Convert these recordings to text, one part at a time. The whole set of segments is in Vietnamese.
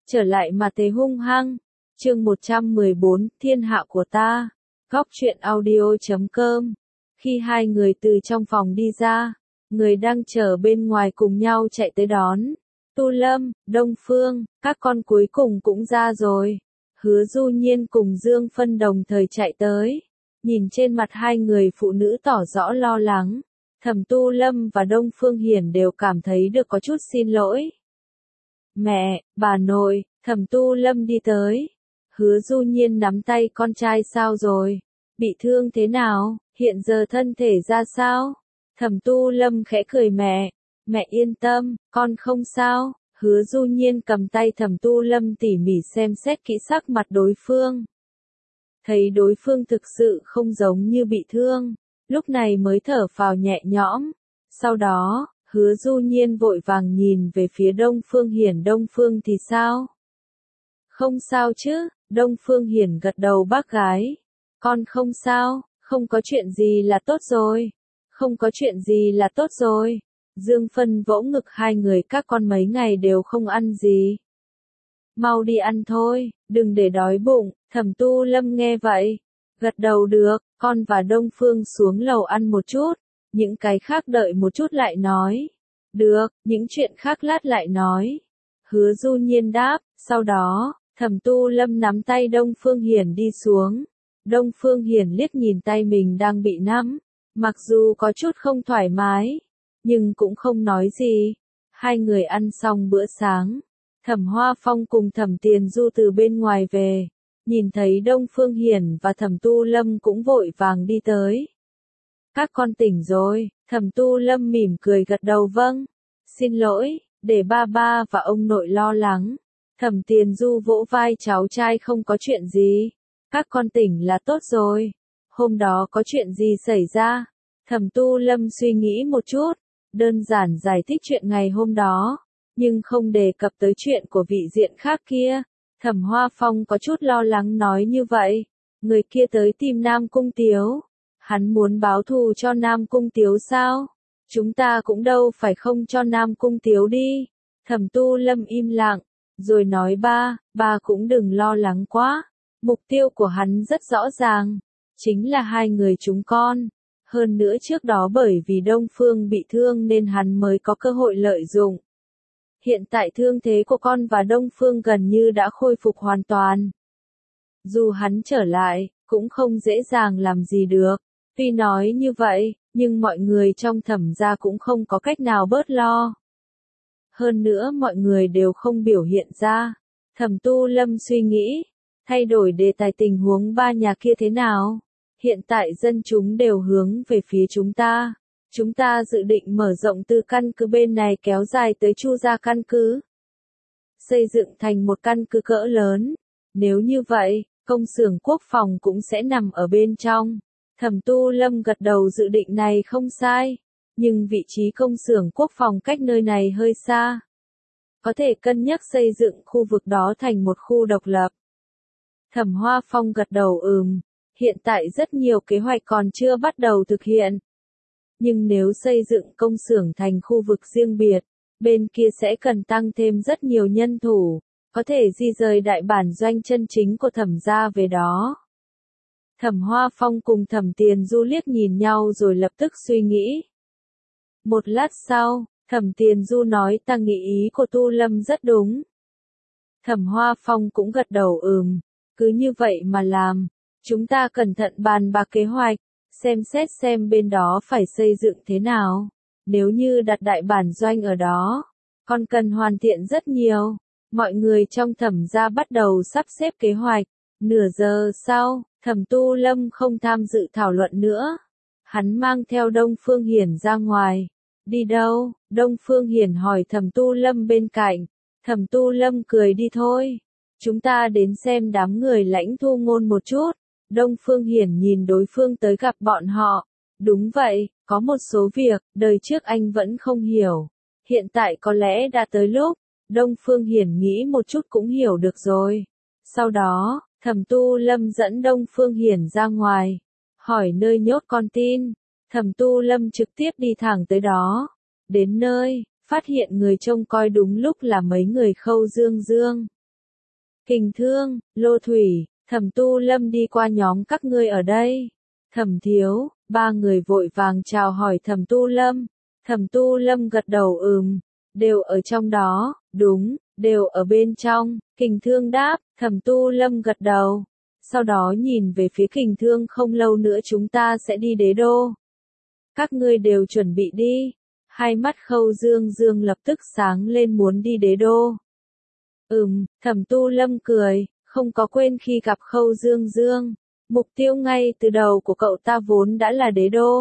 trở lại mà thấy hung hăng. Chương 114, Thiên hạ của ta. Góc truyện audio.com. Khi hai người từ trong phòng đi ra, người đang chờ bên ngoài cùng nhau chạy tới đón. Tu Lâm, Đông Phương, các con cuối cùng cũng ra rồi. Hứa Du Nhiên cùng Dương Phân đồng thời chạy tới. Nhìn trên mặt hai người phụ nữ tỏ rõ lo lắng, Thẩm Tu Lâm và Đông Phương Hiển đều cảm thấy được có chút xin lỗi. Mẹ, bà nội, Thẩm Tu Lâm đi tới. Hứa Du Nhiên nắm tay con trai sao rồi? Bị thương thế nào? Hiện giờ thân thể ra sao? Thẩm Tu Lâm khẽ cười mẹ yên tâm, con không sao. Hứa Du Nhiên cầm tay Thẩm Tu Lâm tỉ mỉ xem xét kỹ sắc mặt đối phương. Thấy đối phương thực sự không giống như bị thương, lúc này mới thở phào nhẹ nhõm. Sau đó, Hứa Du Nhiên vội vàng nhìn về phía Đông Phương Hiển. Đông Phương thì sao? Không sao chứ? Đông Phương Hiển gật đầu bác gái. Con không sao, không có chuyện gì là tốt rồi. Không có chuyện gì là tốt rồi. Dương Phân vỗ ngực hai người các con mấy ngày đều không ăn gì. Mau đi ăn thôi, đừng để đói bụng. Thẩm Tu Lâm nghe vậy, gật đầu được, con và Đông Phương xuống lầu ăn một chút, những cái khác đợi một chút lại nói. Được, những chuyện khác lát lại nói. Hứa Du Nhiên đáp, sau đó, Thẩm Tu Lâm nắm tay Đông Phương Hiển đi xuống. Đông Phương Hiển liếc nhìn tay mình đang bị nắm, mặc dù có chút không thoải mái, nhưng cũng không nói gì. Hai người ăn xong bữa sáng, Thẩm Hoa Phong cùng Thẩm Tiền Du từ bên ngoài về, nhìn thấy Đông Phương Hiển và Thẩm Tu Lâm cũng vội vàng đi tới. Các con tỉnh rồi, Thẩm Tu Lâm mỉm cười gật đầu vâng. Xin lỗi, để ba ba và ông nội lo lắng. Thẩm Tiền Du vỗ vai cháu trai không có chuyện gì. Các con tỉnh là tốt rồi. Hôm đó có chuyện gì xảy ra? Thẩm Tu Lâm suy nghĩ một chút, đơn giản giải thích chuyện ngày hôm đó, nhưng không đề cập tới chuyện của vị diện khác kia. Thẩm Hoa Phong có chút lo lắng nói như vậy. Người kia tới tìm Nam Cung Tiếu. Hắn muốn báo thù cho Nam Cung Tiếu sao? Chúng ta cũng đâu phải không cho Nam Cung Tiếu đi. Thẩm Tu Lâm im lặng, rồi nói ba cũng đừng lo lắng quá. Mục tiêu của hắn rất rõ ràng, chính là hai người chúng con. Hơn nữa trước đó bởi vì Đông Phương bị thương nên hắn mới có cơ hội lợi dụng. Hiện tại thương thế của con và Đông Phương gần như đã khôi phục hoàn toàn. Dù hắn trở lại, cũng không dễ dàng làm gì được. Tuy nói như vậy, nhưng mọi người trong Thẩm gia cũng không có cách nào bớt lo. Hơn nữa mọi người đều không biểu hiện ra. Thẩm Tu Lâm suy nghĩ, thay đổi đề tài tình huống ba nhà kia thế nào? Hiện tại dân chúng đều hướng về phía chúng ta. Chúng ta dự định mở rộng từ căn cứ bên này kéo dài tới Chu gia căn cứ. Xây dựng thành một căn cứ cỡ lớn. Nếu như vậy, công xưởng quốc phòng cũng sẽ nằm ở bên trong. Thẩm Tu Lâm gật đầu dự định này không sai. Nhưng vị trí công xưởng quốc phòng cách nơi này hơi xa. Có thể cân nhắc xây dựng khu vực đó thành một khu độc lập. Thẩm Hoa Phong gật đầu hiện tại rất nhiều kế hoạch còn chưa bắt đầu thực hiện. Nhưng nếu xây dựng công xưởng thành khu vực riêng biệt, bên kia sẽ cần tăng thêm rất nhiều nhân thủ, có thể di rời đại bản doanh chân chính của Thẩm gia về đó. Thẩm Hoa Phong cùng Thẩm Tiền Du liếc nhìn nhau rồi lập tức suy nghĩ. Một lát sau, Thẩm Tiền Du nói ta nghĩ ý của Tu Lâm rất đúng. Thẩm Hoa Phong cũng gật đầu cứ như vậy mà làm. Chúng ta cẩn thận bàn bạc kế hoạch, xem xét xem bên đó phải xây dựng thế nào. Nếu như đặt đại bản doanh ở đó, còn cần hoàn thiện rất nhiều. Mọi người trong Thẩm gia bắt đầu sắp xếp kế hoạch. Nửa giờ sau, Thẩm Tu Lâm không tham dự thảo luận nữa. Hắn mang theo Đông Phương Hiển ra ngoài. Đi đâu? Đông Phương Hiển hỏi Thẩm Tu Lâm bên cạnh. Thẩm Tu Lâm cười đi thôi. Chúng ta đến xem đám người Lãnh Thu Ngôn một chút. Đông Phương Hiển nhìn đối phương tới gặp bọn họ. Đúng vậy, có một số việc, đời trước anh vẫn không hiểu. Hiện tại có lẽ đã tới lúc. Đông Phương Hiển nghĩ một chút cũng hiểu được rồi. Sau đó, Thẩm Tu Lâm dẫn Đông Phương Hiển ra ngoài. Hỏi nơi nhốt con tin. Thẩm Tu Lâm trực tiếp đi thẳng tới đó. Đến nơi, phát hiện người trông coi đúng lúc là mấy người Khâu Dương Dương. Kình Thương, Lô Thủy, Thẩm Tu Lâm đi qua nhóm các ngươi ở đây. Thẩm Thiếu, ba người vội vàng chào hỏi Thẩm Tu Lâm. Thẩm Tu Lâm gật đầu đều ở trong đó, đúng, đều ở bên trong. Kình Thương đáp, Thẩm Tu Lâm gật đầu. Sau đó nhìn về phía Kình Thương, không lâu nữa chúng ta sẽ đi Đế Đô. Các ngươi đều chuẩn bị đi. Hai mắt Khâu Dương Dương lập tức sáng lên muốn đi Đế Đô. Thẩm Tu Lâm cười, không có quên khi gặp Khâu Dương Dương. Mục tiêu ngay từ đầu của cậu ta vốn đã là Đế Đô.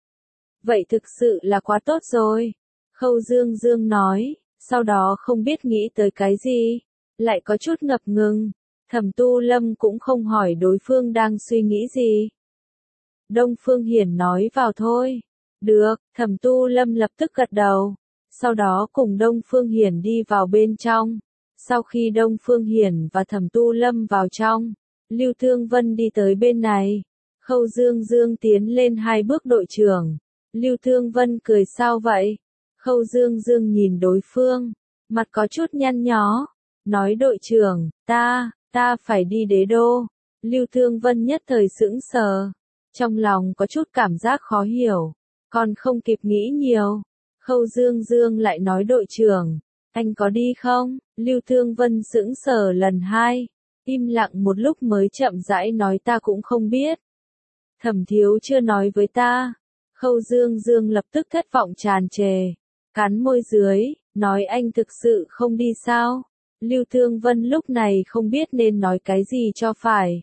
Vậy thực sự là quá tốt rồi. Khâu Dương Dương nói, sau đó không biết nghĩ tới cái gì, lại có chút ngập ngừng. Thẩm Tu Lâm cũng không hỏi đối phương đang suy nghĩ gì. Đông Phương Hiển nói vào thôi. Được, Thẩm Tu Lâm lập tức gật đầu. Sau đó cùng Đông Phương Hiển đi vào bên trong. Sau khi Đông Phương Hiển và Thẩm Tu Lâm vào trong, Lưu Thương Vân đi tới bên này. Khâu Dương Dương tiến lên 2 bước đội trưởng. Lưu Thương Vân cười sao vậy? Khâu Dương Dương nhìn đối phương, mặt có chút nhăn nhó. Nói đội trưởng, ta phải đi Đế Đô. Lưu Thương Vân nhất thời sững sờ. Trong lòng có chút cảm giác khó hiểu. Còn không kịp nghĩ nhiều. Khâu Dương Dương lại nói đội trưởng, anh có đi không? Lưu Thương Vân sững sờ lần 2. Im lặng một lúc mới chậm rãi nói ta cũng không biết. Thẩm Thiếu chưa nói với ta. Khâu Dương Dương lập tức thất vọng tràn trề. Cắn môi dưới, nói anh thực sự không đi sao? Lưu Thương Vân lúc này không biết nên nói cái gì cho phải.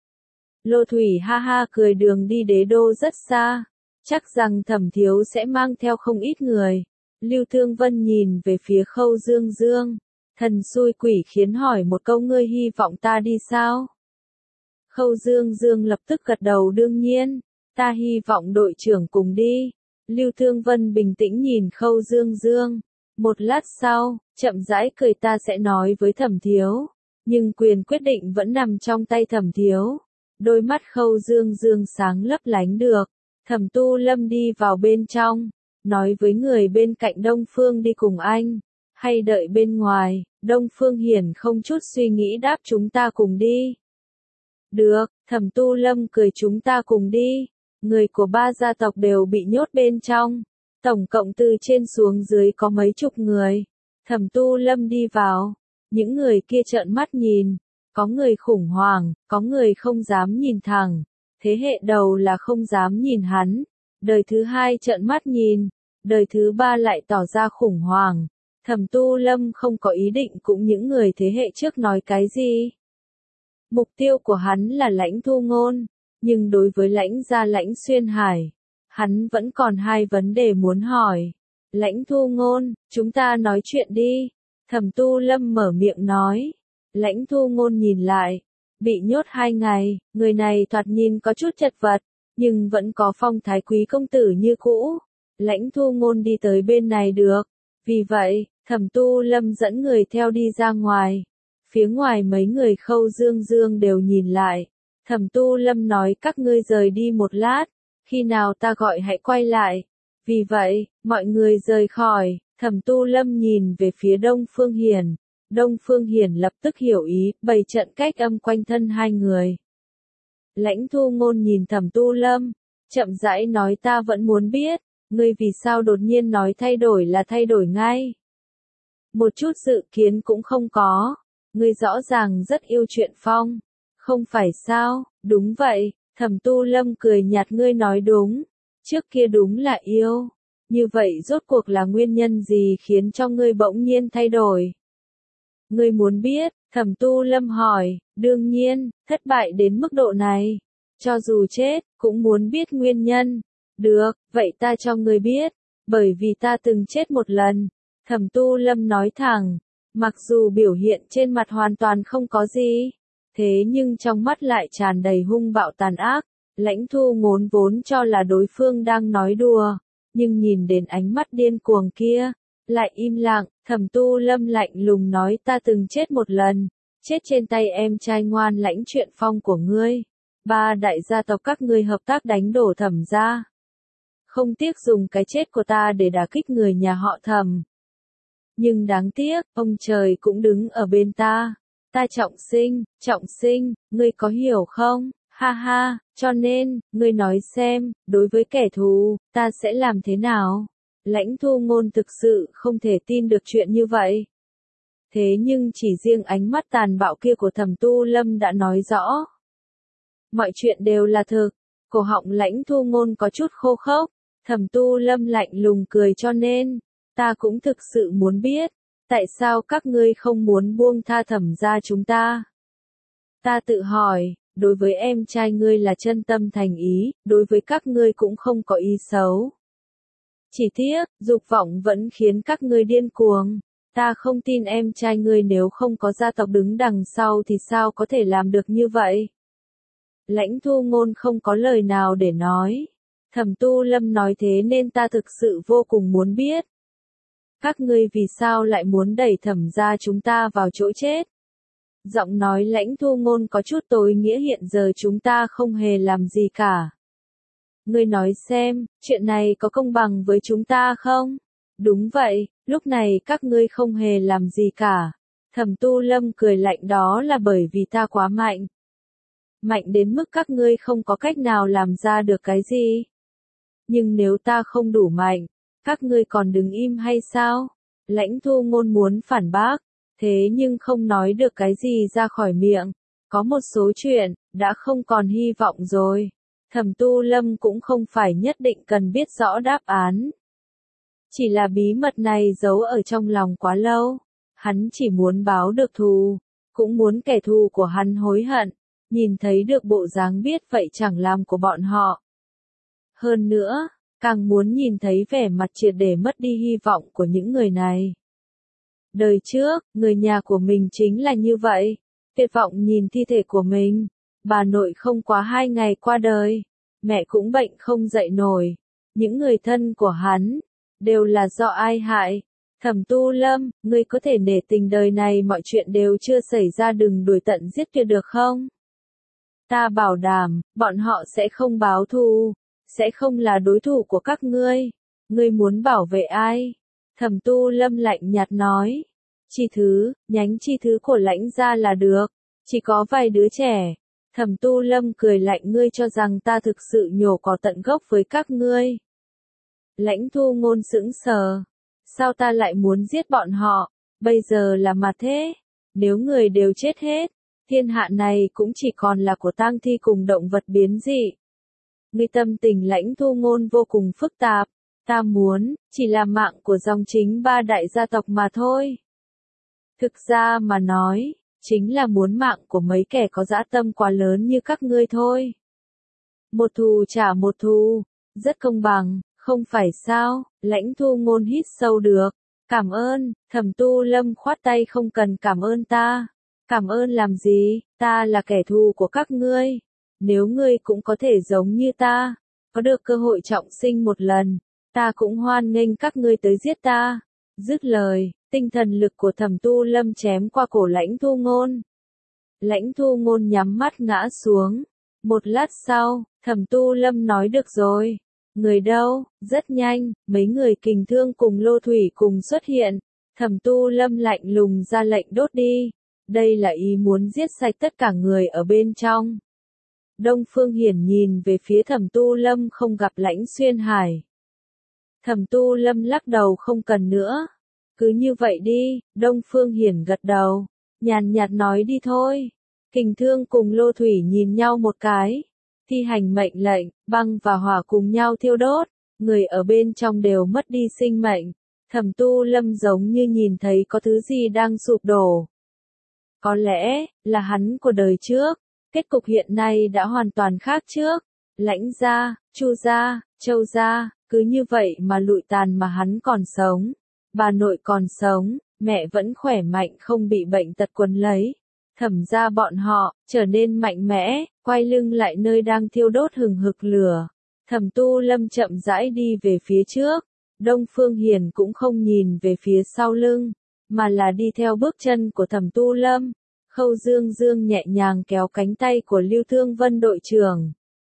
Lô Thủy ha ha cười đường đi Đế Đô rất xa. Chắc rằng Thẩm Thiếu sẽ mang theo không ít người. Lưu Thương Vân nhìn về phía Khâu Dương Dương. Thần xui quỷ khiến hỏi một câu ngươi hy vọng ta đi sao? Khâu Dương Dương lập tức gật đầu đương nhiên. Ta hy vọng đội trưởng cùng đi. Lưu Thương Vân bình tĩnh nhìn Khâu Dương Dương. Một lát sau, chậm rãi cười ta sẽ nói với Thẩm Thiếu. Nhưng quyền quyết định vẫn nằm trong tay Thẩm Thiếu. Đôi mắt Khâu Dương Dương sáng lấp lánh được. Thẩm Tu Lâm đi vào bên trong. Nói với người bên cạnh Đông Phương đi cùng anh. Hay đợi bên ngoài. Đông Phương Hiển không chút suy nghĩ đáp chúng ta cùng đi. Được, Thẩm Tu Lâm cười chúng ta cùng đi. Người của 3 gia tộc đều bị nhốt bên trong. Tổng cộng từ trên xuống dưới có mấy chục người. Thẩm Tu Lâm đi vào. Những người kia trợn mắt nhìn. Có người khủng hoảng, có người không dám nhìn thẳng. Thế hệ đầu là không dám nhìn hắn. Đời thứ 2 trợn mắt nhìn. Đời thứ 3 lại tỏ ra khủng hoảng. Thẩm Tu Lâm không có ý định cũng những người thế hệ trước nói cái gì. Mục tiêu của hắn là Lãnh Thu Ngôn. Nhưng đối với Lãnh gia Lãnh Xuyên Hải, hắn vẫn còn 2 vấn đề muốn hỏi. Lãnh Thu Ngôn, chúng ta nói chuyện đi. Thẩm Tu Lâm mở miệng nói. Lãnh Thu Ngôn nhìn lại. Bị nhốt 2 ngày, người này thoạt nhìn có chút chật vật, nhưng vẫn có phong thái quý công tử như cũ. Lãnh Thu Ngôn đi tới bên này được. Vì vậy, Thẩm Tu Lâm dẫn người theo đi ra ngoài. Phía ngoài mấy người Khâu Dương Dương đều nhìn lại. Thẩm Tu Lâm nói các ngươi rời đi một lát, khi nào ta gọi hãy quay lại. Vì vậy, mọi người rời khỏi, Thẩm Tu Lâm nhìn về phía Đông Phương Hiển. Đông Phương Hiển lập tức hiểu ý, bày trận cách âm quanh thân 2 người. Lãnh Thu Ngôn nhìn Thẩm Tu Lâm, chậm rãi nói ta vẫn muốn biết, ngươi vì sao đột nhiên nói thay đổi là thay đổi ngay. Một chút dự kiến cũng không có, ngươi rõ ràng rất yêu chuyện phong. Không phải sao, đúng vậy, Thẩm Tu Lâm cười nhạt ngươi nói đúng, trước kia đúng là yêu. Như vậy rốt cuộc là nguyên nhân gì khiến cho ngươi bỗng nhiên thay đổi? Ngươi muốn biết, Thẩm Tu Lâm hỏi, đương nhiên, thất bại đến mức độ này. Cho dù chết, cũng muốn biết nguyên nhân. Được, vậy ta cho ngươi biết, bởi vì ta từng chết một lần. Thẩm Tu Lâm nói thẳng, mặc dù biểu hiện trên mặt hoàn toàn không có gì. Thế nhưng trong mắt lại tràn đầy hung bạo tàn ác. Lãnh Thu Ngôn vốn cho là đối phương đang nói đùa, nhưng nhìn đến ánh mắt điên cuồng kia, lại im lặng. Thẩm Tu Lâm lạnh lùng nói ta từng chết một lần, chết trên tay em trai ngoan Lãnh Chuyện Phong của ngươi. 3 đại gia tộc các ngươi hợp tác đánh đổ Thẩm gia. Không tiếc dùng cái chết của ta để đả kích người nhà họ Thẩm. Nhưng đáng tiếc, ông trời cũng đứng ở bên ta. Ta trọng sinh, ngươi có hiểu không? Ha ha, cho nên, ngươi nói xem, đối với kẻ thù, ta sẽ làm thế nào? Lãnh Thu Ngôn thực sự không thể tin được chuyện như vậy. Thế nhưng chỉ riêng ánh mắt tàn bạo kia của Thẩm Tu Lâm đã nói rõ. Mọi chuyện đều là thực, cổ họng Lãnh Thu Ngôn có chút khô khốc, Thẩm Tu Lâm lạnh lùng cười cho nên, ta cũng thực sự muốn biết, tại sao các ngươi không muốn buông tha Thẩm gia chúng ta? Ta tự hỏi, đối với em trai ngươi là chân tâm thành ý, đối với các ngươi cũng không có ý xấu. Chỉ tiếc, dục vọng vẫn khiến các ngươi điên cuồng. Ta không tin em trai ngươi nếu không có gia tộc đứng đằng sau thì sao có thể làm được như vậy? Lãnh Thu Ngôn không có lời nào để nói. Thẩm Tu Lâm nói thế nên ta thực sự vô cùng muốn biết. Các ngươi vì sao lại muốn đẩy Thẩm gia chúng ta vào chỗ chết? Giọng nói Lãnh Thu Ngôn có chút tối nghĩa, hiện giờ chúng ta không hề làm gì cả. Ngươi nói xem, chuyện này có công bằng với chúng ta không? Đúng vậy, lúc này các ngươi không hề làm gì cả. Thẩm Tu Lâm cười lạnh, đó là bởi vì ta quá mạnh. Mạnh đến mức các ngươi không có cách nào làm ra được cái gì. Nhưng nếu ta không đủ mạnh, các ngươi còn đứng im hay sao? Lãnh Thu Ngôn muốn phản bác, thế nhưng không nói được cái gì ra khỏi miệng. Có một số chuyện, đã không còn hy vọng rồi. Thẩm Tu Lâm cũng không phải nhất định cần biết rõ đáp án. Chỉ là bí mật này giấu ở trong lòng quá lâu. Hắn chỉ muốn báo được thù, cũng muốn kẻ thù của hắn hối hận, nhìn thấy được bộ dáng biết vậy chẳng làm của bọn họ. Hơn nữa, càng muốn nhìn thấy vẻ mặt triệt để mất đi hy vọng của những người này. Đời trước, người nhà của mình chính là như vậy, tuyệt vọng nhìn thi thể của mình. Bà nội không quá 2 ngày qua đời, mẹ cũng bệnh không dậy nổi. Những người thân của hắn, đều là do ai hại? Thẩm Tu Lâm, ngươi có thể nể tình đời này mọi chuyện đều chưa xảy ra đừng đuổi tận giết tuyệt được không? Ta bảo đảm, bọn họ sẽ không báo thù, sẽ không là đối thủ của các ngươi. Ngươi muốn bảo vệ ai? Thẩm Tu Lâm lạnh nhạt nói. Chi thứ, nhánh chi thứ của Lãnh gia là được, chỉ có vài đứa trẻ. Thẩm Tu Lâm cười lạnh, ngươi cho rằng ta thực sự nhổ cỏ tận gốc với các ngươi? Lãnh Thu Ngôn sững sờ. Sao ta lại muốn giết bọn họ? Bây giờ là mà thế. Nếu người đều chết hết, thiên hạ này cũng chỉ còn là của tang thi cùng động vật biến dị. Ngươi tâm tình Lãnh Thu Ngôn vô cùng phức tạp. Ta muốn, chỉ là mạng của dòng chính 3 đại gia tộc mà thôi. Thực ra mà nói, chính là muốn mạng của mấy kẻ có dã tâm quá lớn như các ngươi thôi. Một thù trả một thù, rất công bằng, không phải sao? Lãnh Thu Ngôn hít sâu được. Cảm ơn. Thẩm Tu Lâm khoát tay, không cần cảm ơn ta. Cảm ơn làm gì? Ta là kẻ thù của các ngươi. Nếu ngươi cũng có thể giống như ta, có được cơ hội trọng sinh một lần, ta cũng hoan nghênh các ngươi tới giết ta. Dứt lời, tinh thần lực của Thẩm Tu Lâm chém qua cổ Lãnh Thu Ngôn. Lãnh Thu Ngôn nhắm mắt ngã xuống. Một lát sau, Thẩm Tu Lâm nói, được rồi. Người đâu? Rất nhanh, mấy người kình thương cùng Lô Thủy cùng xuất hiện. Thẩm Tu Lâm lạnh lùng ra lệnh đốt đi. Đây là ý muốn giết sạch tất cả người ở bên trong. Đông Phương Hiển nhìn về phía Thẩm Tu Lâm, không gặp Lãnh Xuyên Hải. Thẩm Tu Lâm lắc đầu, không cần nữa. Cứ như vậy đi. Đông Phương Hiển gật đầu, nhàn nhạt nói, đi thôi. Kình thương cùng Lô Thủy nhìn nhau một cái. Thi hành mệnh lệnh, băng và hỏa cùng nhau thiêu đốt. Người ở bên trong đều mất đi sinh mệnh. Thẩm Tu Lâm giống như nhìn thấy có thứ gì đang sụp đổ. Có lẽ, là hắn của đời trước. Kết cục hiện nay đã hoàn toàn khác trước. Lãnh gia, Chu gia, Châu gia, cứ như vậy mà lụi tàn mà hắn còn sống. Bà nội còn sống, mẹ vẫn khỏe mạnh không bị bệnh tật quấn lấy. Thẩm gia bọn họ, trở nên mạnh mẽ, quay lưng lại nơi đang thiêu đốt hừng hực lửa. Thẩm Tu Lâm chậm rãi đi về phía trước. Đông Phương Hiền cũng không nhìn về phía sau lưng, mà là đi theo bước chân của Thẩm Tu Lâm. Khâu Dương Dương nhẹ nhàng kéo cánh tay của Lưu Thương Vân đội trưởng.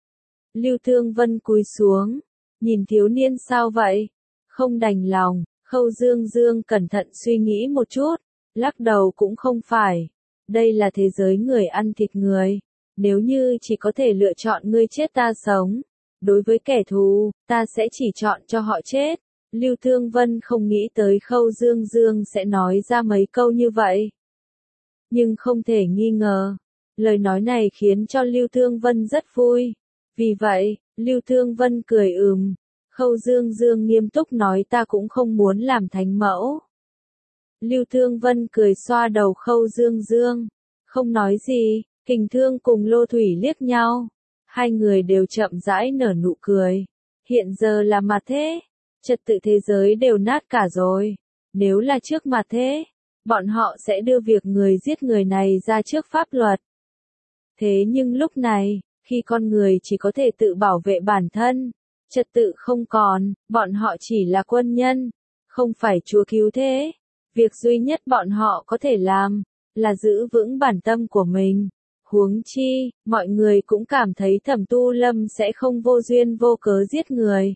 Lưu Thương Vân cúi xuống, nhìn thiếu niên, sao vậy? Không đành lòng. Khâu Dương Dương cẩn thận suy nghĩ một chút, lắc đầu, cũng không phải. Đây là thế giới người ăn thịt người. Nếu như chỉ có thể lựa chọn ngươi chết ta sống, đối với kẻ thù, ta sẽ chỉ chọn cho họ chết. Lưu Thương Vân không nghĩ tới Khâu Dương Dương sẽ nói ra mấy câu như vậy. Nhưng không thể nghi ngờ, lời nói này khiến cho Lưu Thương Vân rất vui. Vì vậy, Lưu Thương Vân cười Khâu Dương Dương nghiêm túc nói ta cũng không muốn làm thánh mẫu. Lưu Thương Vân cười xoa đầu Khâu Dương Dương, không nói gì. Kình Thương cùng Lô Thủy liếc nhau, hai người đều chậm rãi nở nụ cười. Hiện giờ là mà thế, trật tự thế giới đều nát cả rồi. Nếu là trước mà thế, bọn họ sẽ đưa việc người giết người này ra trước pháp luật. Thế nhưng lúc này, khi con người chỉ có thể tự bảo vệ bản thân, trật tự không còn, bọn họ chỉ là quân nhân, không phải chúa cứu thế. Việc duy nhất bọn họ có thể làm, là giữ vững bản tâm của mình. Huống chi, mọi người cũng cảm thấy Thẩm Tu Lâm sẽ không vô duyên vô cớ giết người.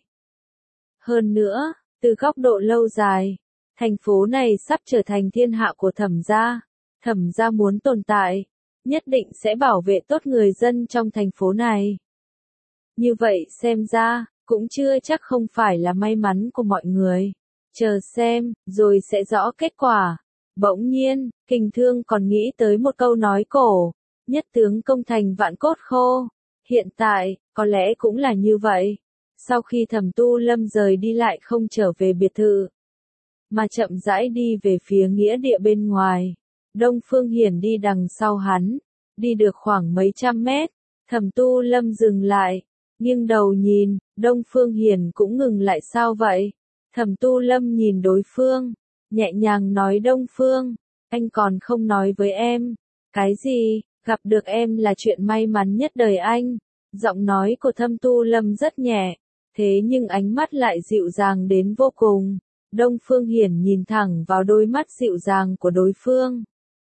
Hơn nữa, từ góc độ lâu dài, thành phố này sắp trở thành thiên hạ của Thẩm gia. Thẩm gia muốn tồn tại, nhất định sẽ bảo vệ tốt người dân trong thành phố này. Như vậy xem ra, cũng chưa chắc không phải là may mắn của mọi người. Chờ xem, rồi sẽ rõ kết quả. Bỗng nhiên, Kình Thương còn nghĩ tới một câu nói cổ. Nhất tướng công thành vạn cốt khô. Hiện tại, có lẽ cũng là như vậy. Sau khi Thẩm Tu Lâm rời đi lại không trở về biệt thự, mà chậm rãi đi về phía nghĩa địa bên ngoài. Đông Phương Hiển đi đằng sau hắn, đi được khoảng mấy trăm mét. Thẩm Tu Lâm dừng lại, nghiêng đầu nhìn, Đông Phương Hiển cũng ngừng lại sao vậy? Thẩm Tu Lâm nhìn đối phương, nhẹ nhàng nói Đông Phương, anh còn không nói với em. Cái gì? Gặp được em là chuyện may mắn nhất đời anh. Giọng nói của Thẩm Tu Lâm rất nhẹ, thế nhưng ánh mắt lại dịu dàng đến vô cùng. Đông Phương Hiển nhìn thẳng vào đôi mắt dịu dàng của đối phương.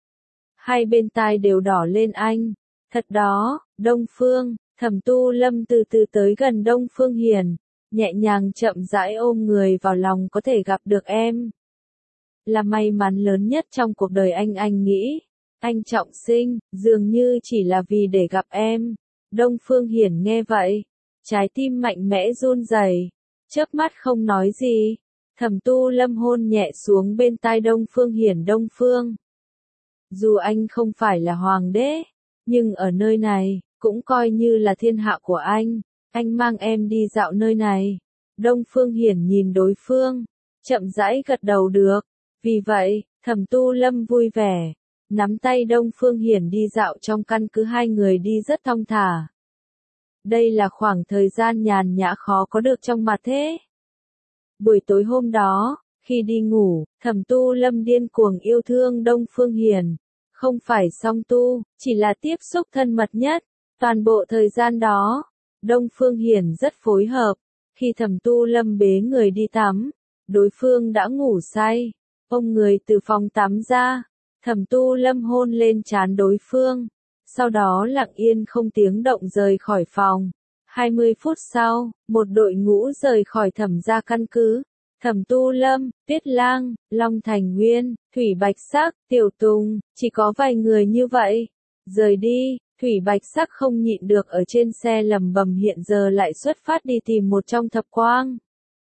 Hai bên tai đều đỏ lên anh. Thật đó, Đông Phương. Thẩm Tu Lâm từ từ tới gần Đông Phương Hiển, nhẹ nhàng chậm rãi ôm người vào lòng có thể gặp được em. Là may mắn lớn nhất trong cuộc đời anh nghĩ. Anh trọng sinh, dường như chỉ là vì để gặp em. Đông Phương Hiển nghe vậy, trái tim mạnh mẽ run rẩy, chớp mắt không nói gì. Thẩm Tu Lâm hôn nhẹ xuống bên tai Đông Phương Hiển. Đông Phương, dù anh không phải là hoàng đế, nhưng ở nơi này, cũng coi như là thiên hạ của anh mang em đi dạo nơi này. Đông Phương Hiển nhìn đối phương, chậm rãi gật đầu được. Vì vậy, Thẩm Tu Lâm vui vẻ, nắm tay Đông Phương Hiển đi dạo trong căn cứ, hai người đi rất thong thả. Đây là khoảng thời gian nhàn nhã khó có được trong mặt thế. Buổi tối hôm đó, khi đi ngủ, Thẩm Tu Lâm điên cuồng yêu thương Đông Phương Hiển. Không phải song tu, chỉ là tiếp xúc thân mật nhất. Toàn bộ thời gian đó, Đông Phương Hiển rất phối hợp. Khi Thẩm Tu Lâm bế người đi tắm, đối phương đã ngủ say. Ôm người từ phòng tắm ra, Thẩm Tu Lâm hôn lên trán đối phương. Sau đó lặng yên không tiếng động rời khỏi phòng. 20 phút sau, một đội ngũ rời khỏi Thẩm gia căn cứ. Thẩm Tu Lâm, Tuyết Lang, Long Thành Nguyên, Thủy Bạch Sắc, Tiểu Tùng, chỉ có vài người như vậy. Rời đi, Thủy Bạch Sắc không nhịn được ở trên xe lẩm bẩm hiện giờ lại xuất phát đi tìm một trong thập quang.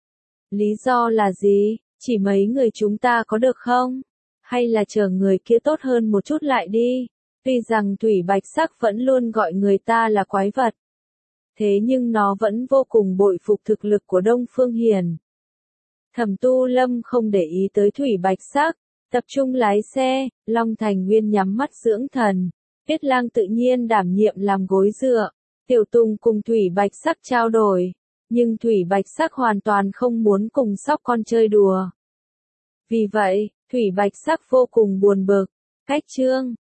Lý do là gì? Chỉ mấy người chúng ta có được không? Hay là chờ người kia tốt hơn một chút lại đi? Tuy rằng Thủy Bạch Sắc vẫn luôn gọi người ta là quái vật, thế nhưng nó vẫn vô cùng bội phục thực lực của Đông Phương Hiển. Thẩm Tu Lâm không để ý tới Thủy Bạch Sắc, tập trung lái xe. Long Thành Nguyên nhắm mắt dưỡng thần. Tuyết Lang tự nhiên đảm nhiệm làm gối dựa. Tiểu Tùng cùng Thủy Bạch Sắc trao đổi, nhưng Thủy Bạch Sắc hoàn toàn không muốn cùng sóc con chơi đùa. Vì vậy, Thủy Bạch Sắc vô cùng buồn bực. Cách chương